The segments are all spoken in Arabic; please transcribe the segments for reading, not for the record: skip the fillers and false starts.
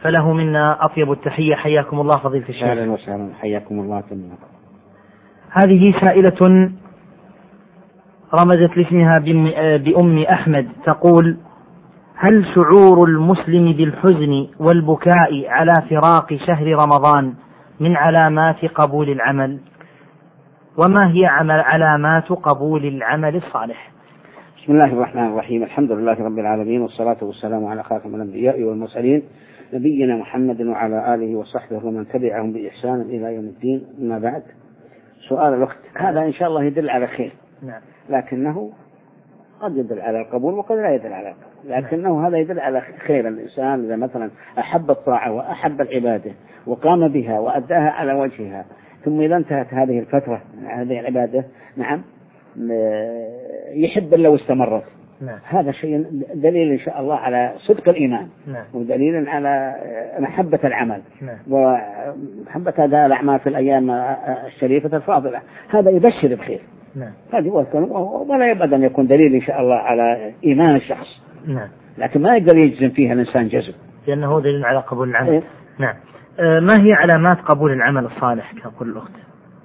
فله منا أطيب التحية. حياكم الله فضيلة الشيخ. أهلا وسهلا، حياكم الله جميعا. هذه سائلة رمزت لاسمها بأم أحمد تقول: هل شعور المسلم بالحزن والبكاء على فراق شهر رمضان من علامات قبول العمل؟ وما هي علامات قبول العمل الصالح؟ بسم الله الرحمن الرحيم، الحمد لله رب العالمين، والصلاة والسلام على خاتم الأنبياء والمرسلين نبينا محمد وعلى آله وصحبه ومن تبعهم بإحسان إلى يوم الدين. أما بعد، سؤال الأخت هذا إن شاء الله يدل على خير، لكنه قد يدل على القبول وقد لا يدل على القبول، لكنه هذا يدل على خير الإنسان إذا مثلا أحب الطاعة وأحب العبادة وقام بها وأداها على وجهها، ثم إذا انتهت هذه الفترة من هذه العبادة يحب لو استمرت. هذا شيء دليل إن شاء الله على صدق الإيمان، ودليل على محبة العمل ومحبة هذا الأعمال في الأيام الشريفة الفاضلة. هذا يبشر بخير. هذه ولا يبعد أن يكون دليل إن شاء الله على إيمان الشخص. لكن ما يقدر يجزم فيها الإنسان جزم، لأنه دليل على قبول العمل. نعم. ما هي علامات قبول العمل الصالح كقول الأخت؟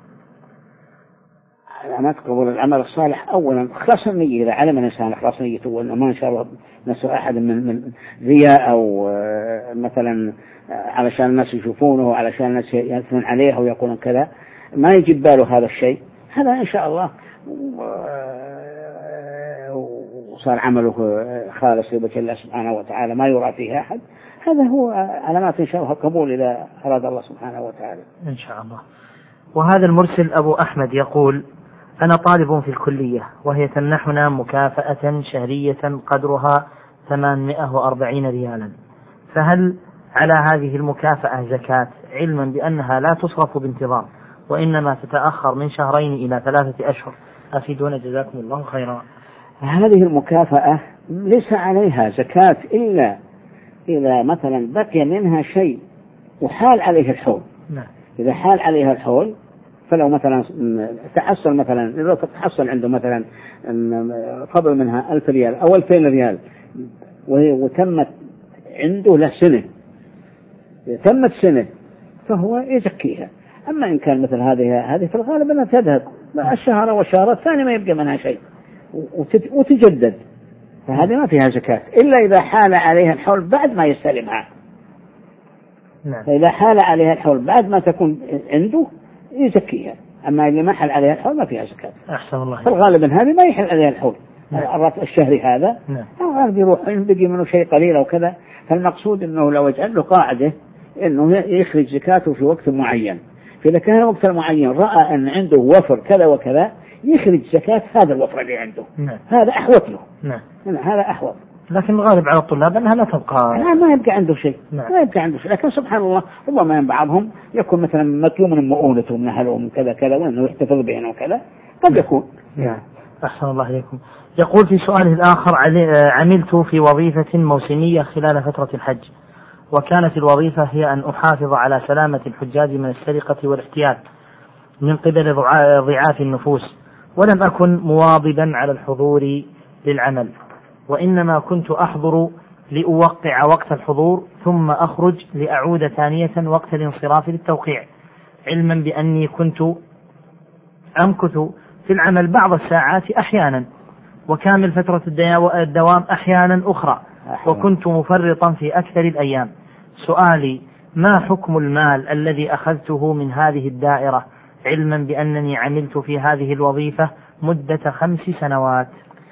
علامات قبول العمل الصالح: أولا إخلاص النية. إذا علم الإنسان إخلاص نيته وأنه ما إن شاء الله نسأل أحد من رياء أو مثلا علشان الناس يشوفونه وعلشان الناس يثنون عليه ويقولون كذا، ما يجب باله هذا الشيء، هذا إن شاء الله وصار عمله خالص لوجه الله سبحانه وتعالى ما يرى فيه أحد. هذا هو علامات إن شاء الله القبول إذا أراد الله سبحانه وتعالى إن شاء الله. وهذا المرسل أبو أحمد يقول: أنا طالب في الكلية وهي تمنحنا مكافأة شهرية قدرها 840 ريالا، فهل على هذه المكافأة زكاة، علما بأنها لا تصرف بانتظام وإنما تتأخر من 2 إلى 3 أشهر؟ أفيدونا جزاكم الله خيرا. هذه المكافأة ليس عليها زكاة إلا إذا مثلا بقي منها شيء وحال عليه الحول. إذا حال عليها الحول، فلو مثلا تحصل مثلا إذا تحصل عنده مثلا فضل منها 1000 ريال أو 2000 ريال وتمت عنده له سنة، تمت سنة، فهو يزكيها. أما إن كان مثل هذه في الغالب أنها تذهب الشهر والشهر الثاني ما يبقى منها شيء وتجدد، فهذه ما فيها زكاة إلا إذا حال عليها الحول بعد ما يستلمها. فإذا حال عليها الحول بعد ما تكون عنده يزكيها، أما اللي ما حل عليها الحول ما فيها زكاة. أحسن الله. في الغالب هذه ما يحل عليها الحول، الراتب الشهري هذا الغالب يروح بقي منه شيء قليل أو كذا. فالمقصود أنه لو يجعل له قاعدة أنه يخرج زكاته في وقت معين، فإذا كان الوقت المعين رأى أن عنده وفر كذا وكذا يخرج زكاة هذا الوفر اللي عنده. هذا أحوط له. هذا أحوط. لكن الغالب على الطلاب أنها لا تبقى، ما يبقى عنده شيء. ما يبقى عنده شيء. لكن سبحان الله ربما بعضهم يكون مثلا مطلوب من مؤونته من أهله من كذا كذا وأنه يحتفظ بهن وكذا، قد يكون. أحسن الله إليكم. يقول في سؤاله الآخر: عملت في وظيفة موسمية خلال فترة الحج، وكانت الوظيفة هي أن أحافظ على سلامة الحجاج من السرقة والاحتيال من قبل ضعاف النفوس، ولم أكن مواظبا على الحضور للعمل، وإنما كنت أحضر لأوقع وقت الحضور ثم أخرج لأعود ثانية وقت الانصراف للتوقيع، علما بأني كنت أمكث في العمل بعض الساعات أحيانا وكامل فترة الدوام أحيانا أخرى، وكنت مفرطا في أكثر الأيام. سؤالي: ما حكم المال الذي أخذته من هذه الدائرة، علما بأنني عملت في هذه الوظيفة مدة 5 سنوات؟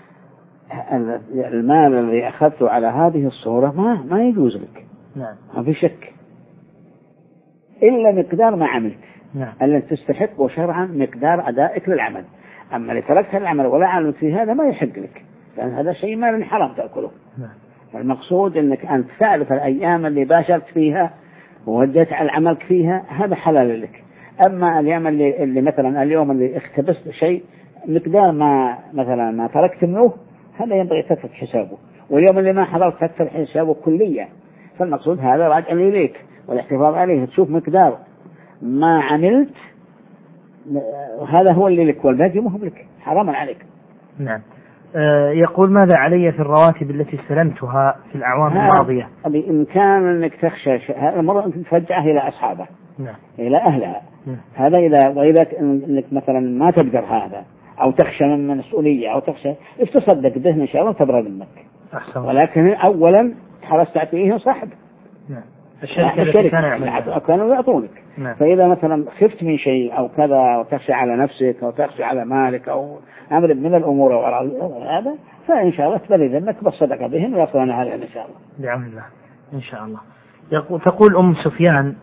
المال الذي أخذته على هذه الصورة ما يجوز لك. ما في شك، إلا مقدار ما عملت. الذي تستحق شرعا مقدار أدائك للعمل. أما اللي تركت العمل ولا عملت فيه هذا ما يحق لك، لأن هذا شيء مال حرام تأكله. فالمقصود أنك أن تعرف الأيام اللي باشرت فيها ووديت على عملك فيها هذا حلال لك. أما الأيام اللي مثلا اليوم اللي اختبست شيء مقدار ما مثلا ما تركت منه، هذا ينبغي تترك حسابه، واليوم اللي ما حضرت تترك حسابه كليا. فالمقصود هذا راجع إليك والاحتفاظ عليه، تشوف مقدار ما عملت هذا هو اللي لك والباقي مهم لك، حراما عليك. نعم. يقول ماذا علي في الرواتب التي استلمتها في الأعوام الماضية؟ بإمكان أنك تخشى هذا مرة أنت ترجعه إلى أصحابه، نعم. إلى أهلها. هذا وإذا أنك مثلا ما تقدر هذا أو تخشى من مسؤولية أو تخشى تصدق به إن شاء الله تبرد منك. ولكن أولا حرص تعطيه صاحب. نعم. الشركة كانوا يعطونك. نعم. فإذا مثلا خفت من شيء أو كذا أو تخشى على نفسك أو تخشى على مالك أو أمر من الأمور هذا فإن شاء الله تبرد منك بالصدقة بهم ويصلون هذا إن شاء الله. بعون الله إن شاء الله. تقول أم سفيان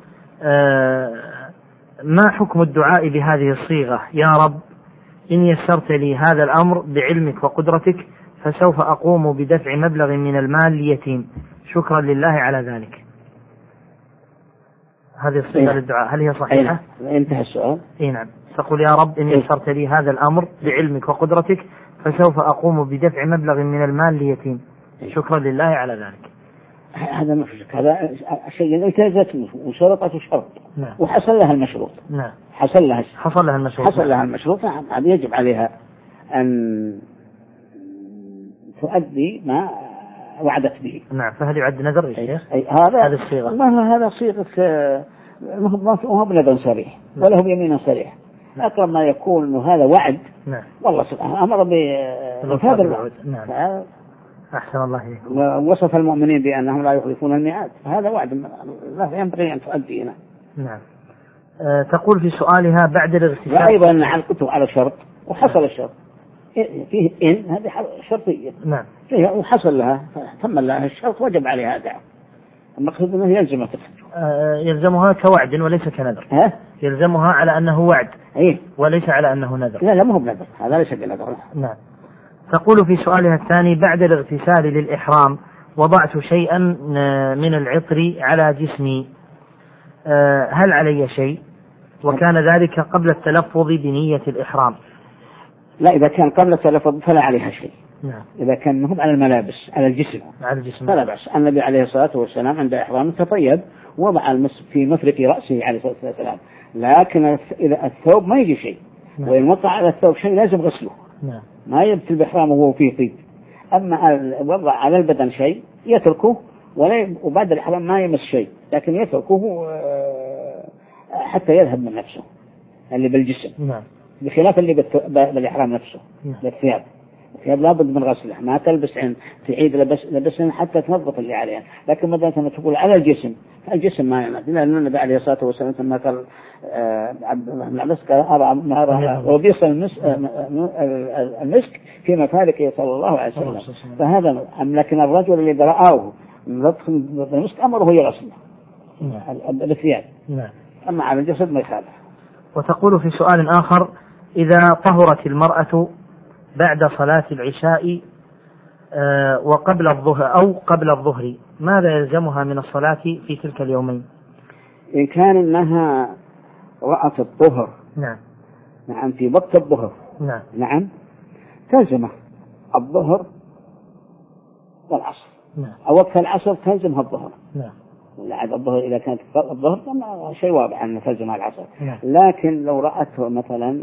ما حكم الدعاء بهذه الصيغة؟ يا رب إن يسرت لي هذا الأمر بعلمك وقدرتك فسوف أقوم بدفع مبلغ من المال ليتيم شكرا لله على ذلك. هذه الصيغة للدعاء هل هي صحيحة؟ انتهى السؤال. نعم. تقول يا رب إن يسرت لي هذا الأمر بعلمك وقدرتك فسوف أقوم بدفع مبلغ من المال ليتيم شكرا لله على ذلك. هذا مشرك، هذا شيء التزمت وشرطت شرط. نعم. وحصل لها المشروط. نعم. حصل لها المشروط. نعم. هذا يجب عليها أن تؤدي ما وعدت به. نعم. فهل يعد نذر يا شيخ؟ هذا الصيغة. ما هذا صيغة ما هو بنذر صريح ولا هو بيمين صريح. أقرب ما يكون إنه هذا وعد. نعم. والله سبحانه أمر بهذا الوعد. نعم. أحسن الله إليكم. ووصف المؤمنين بأنهم لا يخلفون الميعاد، هذا وعد لا ينبغي أن تؤدي هنا. نعم. تقول في سؤالها بعد الاغتسال وأيضا علقته على شرط وحصل الشرط فيه إن هذه شرطية. نعم. فيها وحصل لها تم لها الشرط وجب عليها دعوة. المقصود أنه يلزمها يلزمها كوعد وليس كنذر. يلزمها على أنه وعد وليس على أنه نذر. لا ما هو بنذر، هذا ليس بنذر. نعم. تقول في سؤالها الثاني بعد الاغتسال للإحرام وضعت شيئا من العطر على جسمي هل علي شيء؟ وكان ذلك قبل التلفظ بنية الإحرام. لا إذا كان قبل التلفظ فلا عليها شيء. نعم. إذا كان هم على الملابس على الجسم فلا بأس. النبي عليه الصلاة والسلام عند إحرامه تطيب وضع المس في مفرق رأسه عليه الصلاة والسلام. لكن إذا الثوب ما يجي شيء. نعم. وإن وقع على الثوب شيء لازم غسله. نعم. ما يبتل بإحرامه وهو فيه طيب. أما وضع على البدن شيء يتركه وبعد الإحرام ما يمس شيء لكن يتركه حتى يذهب من نفسه اللي بالجسم. نعم. بخلاف اللي بالإحرام نفسه. نعم. بالثياب الثياب لابد من غسله ما تلبس تعيد لبسهن حتى تنظف اللي عليها. لكن مثلا لما تقول على الجسم ما ينادي لأن النبي عليه الصلاة والسلام لما قال وبيص المسك في مفارقه صلى الله عليه وسلم. فهذا لكن الرجل اللي رآه المسك أمره يغسله بالثياب. نعم. أما على الجسد ما يخالف. وتقول في سؤال آخر إذا طهرت المرأة بعد صلاة العشاء وقبل الظهر أو قبل الظهر ماذا يلزمها من الصلاة في تلك اليومين؟ إن كان إنها رأت الظهر. نعم. نعم في وقت الظهر. نعم. نعم تلزمه الظهر والعصر. نعم. أو وقت العصر تلزمها الظهر. نعم. لعد الظهر إذا كانت الظهر شيء واضح أن تلزمها العصر. نعم. لكن لو رأته مثلا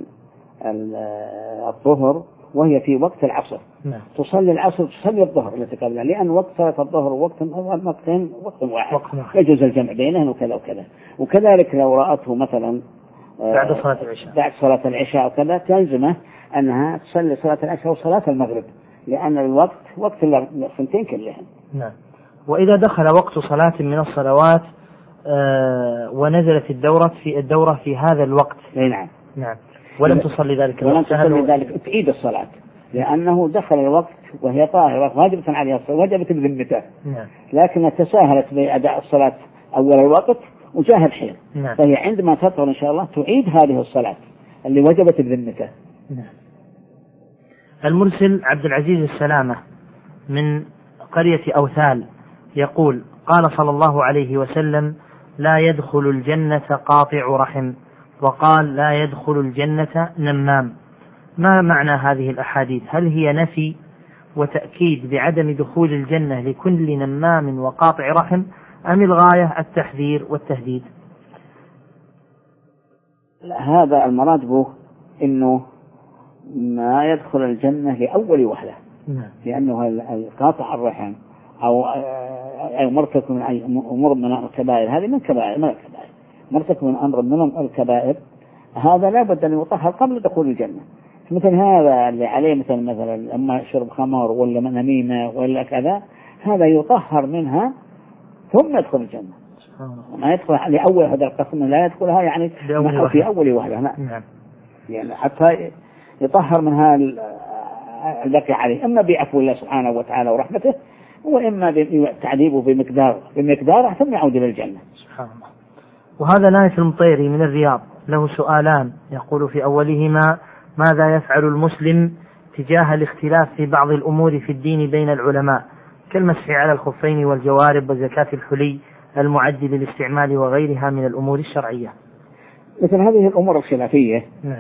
الظهر وهي في وقت العصر. نعم. تصلي العصر تصلي الظهر التي قبلها لأن وقت صلاة الظهر وقت واحد يجوز الجمع بينهم وكذا وكذا. وكذلك لو رأته مثلا بعد صلاة العشاء وكذا تلزمه أنها تصلي صلاة العشاء وصلاة المغرب لأن الوقت وقت الثنتين كلهم. نعم. وإذا دخل وقت صلاة من الصلوات ونزلت الدورة في هذا الوقت. نعم. نعم. ولم تصلي ذلك تعيد الصلاة لأنه دخل الوقت وهي طاهرة واجبة عليها الصلاة وجبت بذمته. نعم. لكن تساهلت بأداء الصلاة أول الوقت وجاه الحيل. نعم. فهي عندما تطهر إن شاء الله تعيد هذه الصلاة اللي وجبت بذمته. نعم. المرسل عبد العزيز السلامة من قرية أوثال يقول قال صلى الله عليه وسلم لا يدخل الجنة قاطع رحم وقال لا يدخل الجنة نمام. ما معنى هذه الأحاديث؟ هل هي نفي وتأكيد بعدم دخول الجنة لكل نمام وقاطع رحم أم الغاية التحذير والتهديد؟ هذا المراد به إنه ما يدخل الجنة لأول وهلة، لأنه القاطع الرحم أو مرتكب من أي أمر من الكبائر، هذه من كبائر من الكبائر، مرتكب من أمر من الكبائر، هذا لا بد أن يطهر قبل دخول الجنة. مثل هذا اللي عليه مثلا لما يشرب خمر ولا نميمة ولا كذا، هذا يطهر منها ثم يدخل الجنة. ما يدخل لأول هذا القسم، لا يدخلها يعني في أول وهلة، نعم. يعني حتى يطهر منها البقي عليه، إما بعفو الله سبحانه وتعالى ورحمته، وإما تعذيبه بمقدار ثم يعود إلى الجنة. سبحان الله. وهذا نايف المطيري من الرياض له سؤالان، يقول في أولهما: ماذا يفعل المسلم تجاه الاختلاف في بعض الأمور في الدين بين العلماء كالمسح على الخفين والجوارب وزكاة الحلي المعد للاستعمال وغيرها من الأمور الشرعية؟ مثل هذه الأمور الخلافية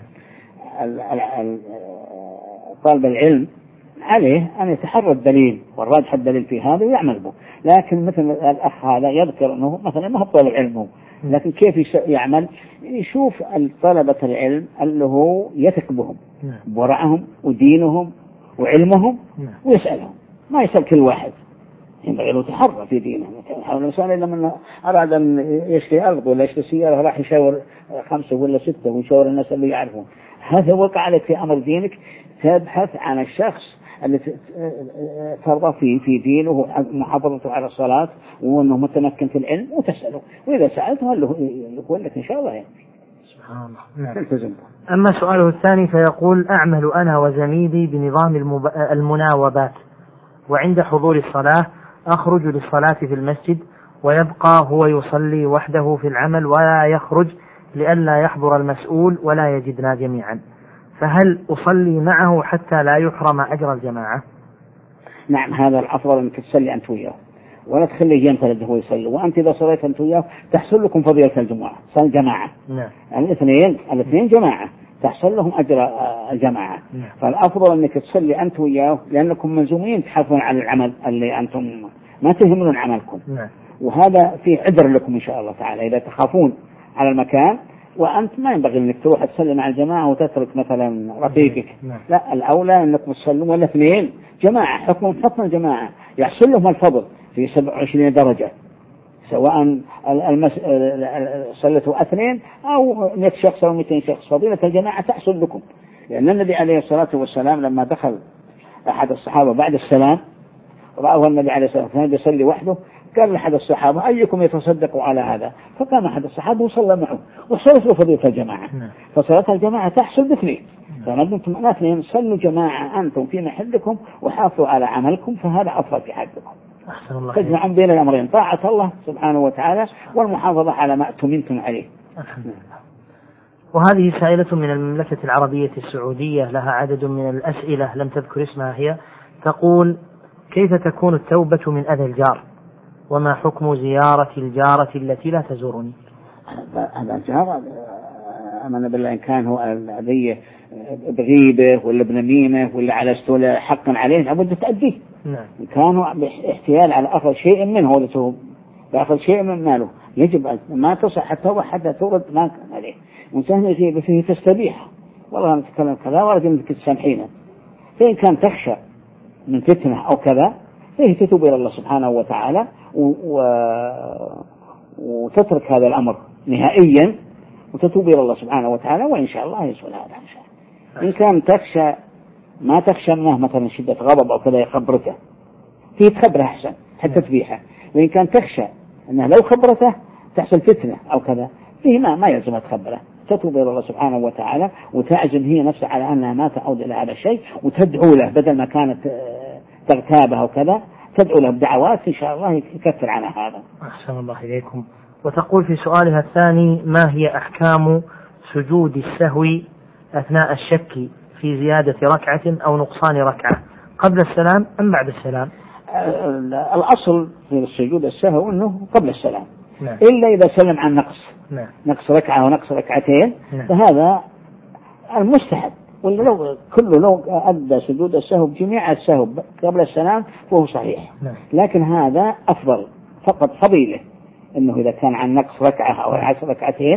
طالب العلم عليه أن يتحرى الدليل والراجح الدليل في هذا ويعمل به، لكن مثل الأخ هذا يذكر أنه مثلا ما هو طالب علم، لكن كيف يعمل؟ يشوف طلبة العلم اللي هو يثق بهم بورعهم ودينهم وعلمهم ويسألهم، ما يسأل كل واحد، ينبغي له تحرى في دينه. حول الإنسان لما أراد أن يشتري أرض ولا يشتري سيارة راح يشاور 5 ولا 6 ويشاور الناس اللي يعرفون، هذا وقع عليك في أمر دينك. تبحث عن الشخص اللي ترضى في دينه محافظته على الصلاة وأنه متمكن في العلم وتسأله، وإذا سألته يقول لك إن شاء الله يعني. سبحان الله. أما سؤاله الثاني فيقول: أعمل أنا وزميلي بنظام المناوبات، وعند حضور الصلاة أخرج للصلاة في المسجد ويبقى هو يصلي وحده في العمل ولا يخرج لئلا يحضر المسؤول ولا يجدنا جميعا، فهل أصلي معه حتى لا يحرم أجر الجماعة؟ نعم، هذا الأفضل أنك تصلي أنت وياه ولا تخليه ينفرد هو يصلي، وأنت إذا صليت أنت وياه تحصل لكم فضيلة الجماعة، صل جماعة. نعم. الاثنين جماعة تحصل لهم أجر الجماعة. نعم. فالأفضل أنك تصلي أنت وياه لأنكم ملزومين تحافظون على العمل اللي أنتم ما تهملون عملكم. نعم. وهذا فيه عذر لكم إن شاء الله تعالى إذا تخافون على المكان، وأنت ما ينبغي أنك تروح تصلي مع الجماعة وتترك مثلا رفيقك. نعم. لا، الأولى أنكم تصلوا ولا اثنين جماعة، حكم الجماعة يحصل لهم الفضل في 27 درجة، سواء صلتوا 2 أو 100 شخص أو 200 شخص، فضيلة الجماعة تحصل لكم. لأن النبي عليه الصلاة والسلام لما دخل أحد الصحابة بعد السلام رأى النبي عليه الصلاة والسلام يصلي وحده، قال لأحد الصحابة: أيكم يتصدق على هذا؟ فقام أحد الصحابة وصلى معه وصلت له فضيلة الجماعة. فصلاة الجماعة تحصل باثنين، فنبنتم 2 صلوا جماعة أنتم في محلكم وحافظوا على عملكم، فهذا أفضل في حقكم. تجمعون بين الأمرين، طاعة الله سبحانه وتعالى والمحافظة على ما أتمنتم عليه. وهذه سائلة من المملكة العربية السعودية لها عدد من الأسئلة لم تذكر اسمها هي، تقول: كيف تكون التوبة من أذى الجار؟ وما حكم زيارة الجارة التي لا تزورني؟ هذا الجار أمن بالله إن كان هو الذي بغيبه ولا بنميمه ولا على استولى حقا عليه لابد تأديه. نعم. إن كانوا باحتيال على أخذ شيء منه ولا بأخذ شيء من ماله يجب ما تصح التوبة حتى تورد ما كان عليه. وإنسان يجيب فيه تستبيح والله نتكلم كذا ورد أنك تسامحينه، فإن كان تخشى من فتنة أو كذا فيه تتوب إلى الله سبحانه وتعالى وتترك هذا الأمر نهائيا وتتوب إلى الله سبحانه وتعالى، وإن شاء الله يسهل هذا إن شاء الله. إن كان تخشى ما تخشى منه مثلا شدة غضب أو كذا يخبرته فيه تخبره أحسن حتى تبيحه، وإن كان تخشى أنه لو خبرته تحصل فتنة أو كذا فيه ما يلزم تخبره، تتوب إلى الله سبحانه وتعالى وتعزم هي نفسها على أنها ما تعود إلى هذا الشيء وتدعو له بدل ما كانت تغتابه وكذا، تدعو له بدعوات إن شاء الله يكفر عنها هذا. أحسن الله إليكم. وتقول في سؤالها الثاني: ما هي أحكام سجود السهو أثناء الشك في زيادة ركعة أو نقصان ركعة قبل السلام أم بعد السلام؟ الأصل في السجود السهو أنه قبل السلام. نعم. إلا إذا سلم عن نقص. نعم. نقص ركعة ونقص ركعتين. نعم. فهذا المستحب، ولا لو أدى سجود السهو بجميع السهو قبل السلام فهو صحيح. نعم. لكن هذا أفضل فقط فضيلة أنه إذا كان عن نقص ركعة أو 10 ركعتين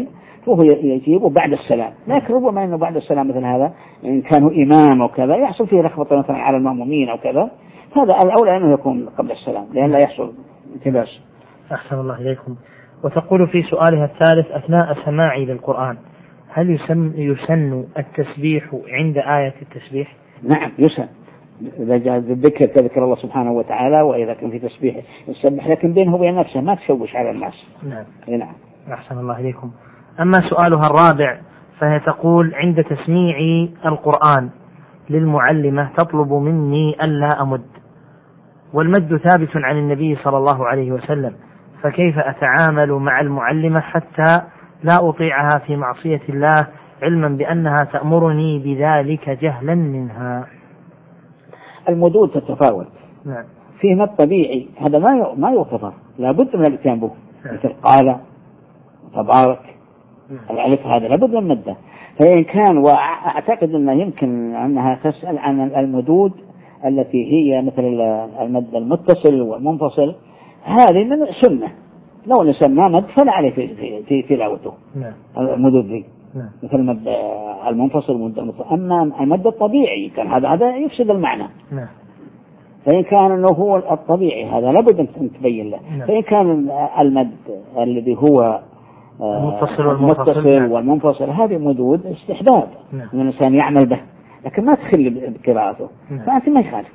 وهو يجيبه بعد السلام، لكن ربما أنه بعد السلام مثل هذا إن كانوا إمام أو كذا يحصل فيه لخبطة مثلا على المأمومين أو كذا، هذا الأولى أنه يكون قبل السلام لأن لا يحصل التباس. أحسن الله إليكم. وتقول في سؤالها الثالث: أثناء سماعي للقرآن هل يسن التسبيح عند آية التسبيح؟ نعم يسن، إذا جاء الذكر تذكر الله سبحانه وتعالى، وإذا كان في تسبيح يسبح، لكن بينه وبين نفسه ما تشوش على الناس. نعم. نعم. أحسن الله إليكم. أما سؤالها الرابع فهي تقول: عند تسميعي القرآن للمعلمة تطلب مني ألا أمد، والمد ثابت عن النبي صلى الله عليه وسلم، فكيف أتعامل مع المعلمة حتى لا أطيعها في معصية الله علما بأنها تأمرني بذلك جهلا منها؟ المدود تتفاوت. نعم. في مد طبيعي هذا ما يغتفر، لابد من الاتيان به، مثل قال تبارك الألف هذا لابد من مده. فإن كان، وأعتقد أنه يمكن أنها تسأل عن المدود التي هي مثل المد المتصل والمنفصل، هذه من سنة، لو الإنسان ما مد فلا عليه في تلاوته. نعم. المدود دي نعم. مثل المد المنفصل والمتصل. أما المد الطبيعي كان هذا يفسد المعنى. نعم. فإن كان أنه هو الطبيعي هذا لابد أن تبين له. نعم. فإن كان المد الذي هو المتصل والمنفصل هذه مدود استحباب. نعم. أن الإنسان يعمل به، لكن ما تخلي بقراءته. نعم. فأنت ما يخالف.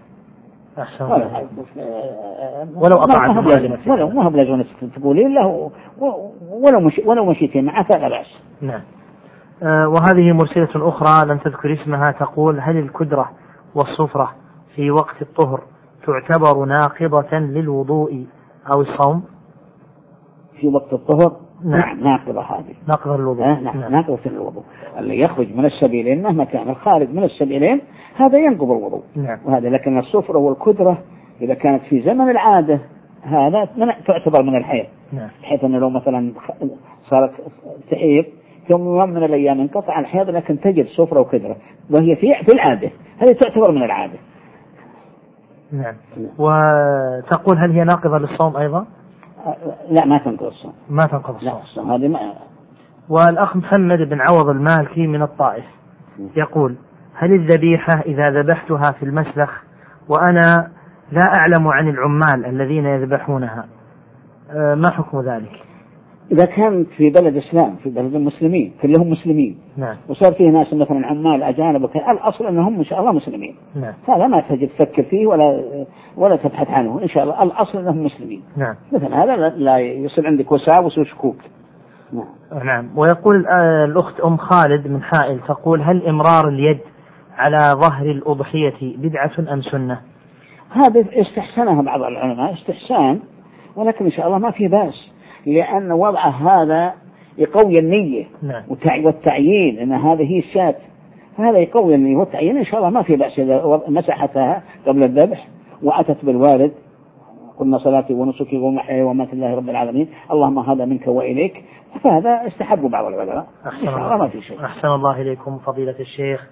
ولو أطعت ولو ما هو بلازم تقولين له ولو مشيتين معه فلا بأس. نعم. وهذه مرسلة أخرى لم تذكر اسمها تقول: هل الكدرة والصفرة في وقت الطهر تعتبر ناقضة للوضوء أو الصوم؟ في وقت الطهر؟ نعم. ناقضة هذه، ناقضة للوضوء. نعم. ناقضة للوضوء. اللي يخرج من السبيلين مهما كان الخارج من السبيلين هذا ينقض الوضوء. نعم. وهذا، لكن الصفرة والكدرة إذا كانت في زمن العادة هذا تعتبر من الحيض. نعم. بحيث أنه لو مثلا صارت تحيض ثم يوم من الأيام انقطع الحيض لكن تجد صفرة وكدرة وهي في العادة، هذه تعتبر من العادة. نعم. وتقول: هل هي ناقضة للصوم أيضا؟ لا، ما تنقض الصوم. ما تنقض الصوم. هذه ما. والأخ محمد بن عوض المالكي من الطائف يقول: هل الذبيحة إذا ذبحتها في المسلخ وأنا لا أعلم عن العمال الذين يذبحونها ما حكم ذلك؟ إذا كانت في بلد إسلام، في بلد المسلمين كلهم مسلمين. نعم. وصار فيه ناس مثلا عمال أجانب وكذا، الأصل أنهم إن شاء الله مسلمين. نعم. هذا ما تجد تفكر فيه ولا تبحث عنه، إن شاء الله الأصل أنهم مسلمين. نعم. مثلا هذا لا يصير عندك وساوس وشكوك. نعم. نعم. ويقول الأخت أم خالد من حائل تقول: هل إمرار اليد على ظهر الأضحية بدعة أم سنة؟ هذا استحسنها بعض العلماء استحسان، ولكن إن شاء الله ما في بأس، لأن وضع هذا يقوي النية. نعم. والتعيين أن هذه هي الشاة، هذا يقوي النية والتعيين، إن شاء الله ما في بأس إذا مسحتها قبل الذبح وأتت بالوارد: قلنا صلاتي ونسكي ومحياي ومماتي لله رب العالمين اللهم هذا منك وإليك، فهذا استحب بعض العلماء. إن شاء الله ما في شيء. أحسن الله إليكم فضيلة الشيخ.